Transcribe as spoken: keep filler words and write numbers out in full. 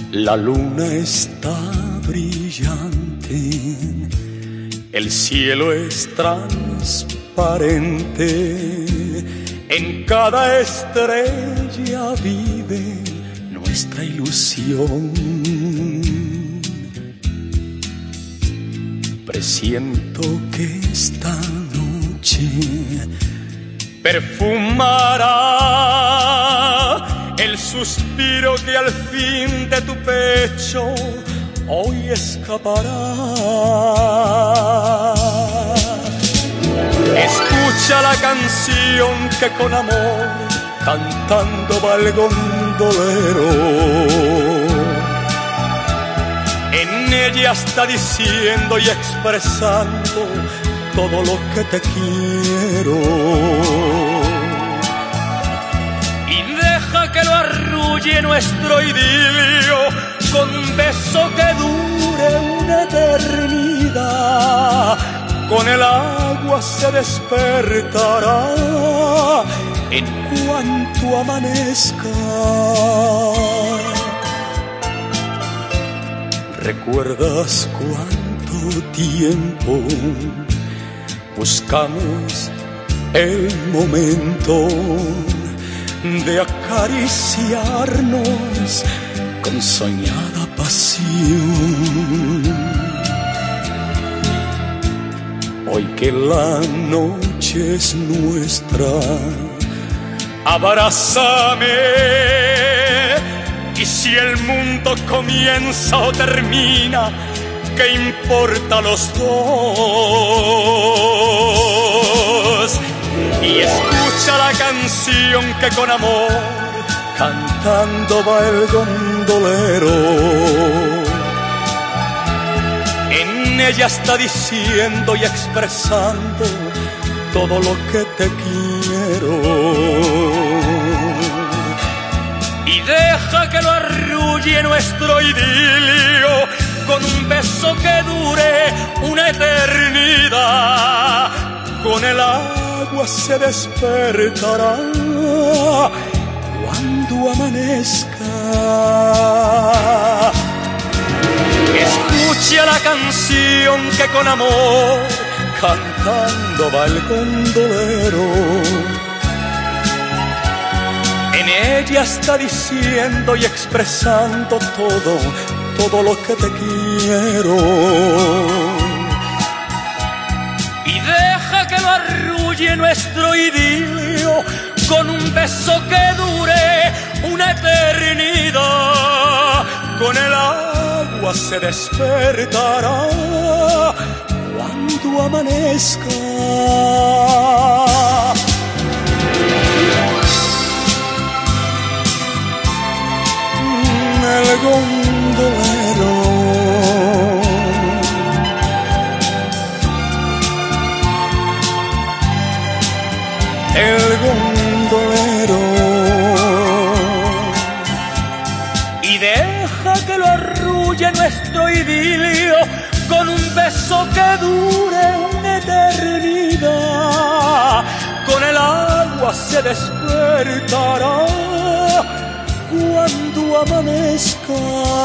La luna está brillante, el cielo es transparente, en cada estrella vive nuestra ilusión. Presiento que esta noche perfumará el suspiro que al fin de tu pecho hoy escapará. Escucha la canción que con amor cantando va el gondolero. En ella está diciendo y expresando todo lo que te quiero. Y deja que lo arrulle nuestro idilio con un beso que dure una eternidad. Con el agua se despertará en cuanto amanezca. ¿Recuerdas cuánto tiempo buscamos el momento de acariciarnos con soñada pasión? Hoy que la noche es nuestra, abrázame. Y si el mundo comienza o termina, ¿qué importa a los dos? Y escucha la canción que con amor cantando va el gondolero. En ella está diciendo y expresando todo lo que te quiero. Y deja que lo arrulle nuestro idilio con un beso que dure una eternidad. Con el agua se despertará cuando amanezca. Escucha la canción que con amor cantando va el gondolero. En ella está diciendo y expresando todo, todo lo que te quiero. Y deja que lo arrulle nuestro idilio con un beso que dure una eternidad. Con el agua se despertará cuando amanezca. El gondolero, el gondolero. Y deja que lo arrulle nuestro idilio con un beso que dure una eternidad. Con el agua se despertará cuando amanezca.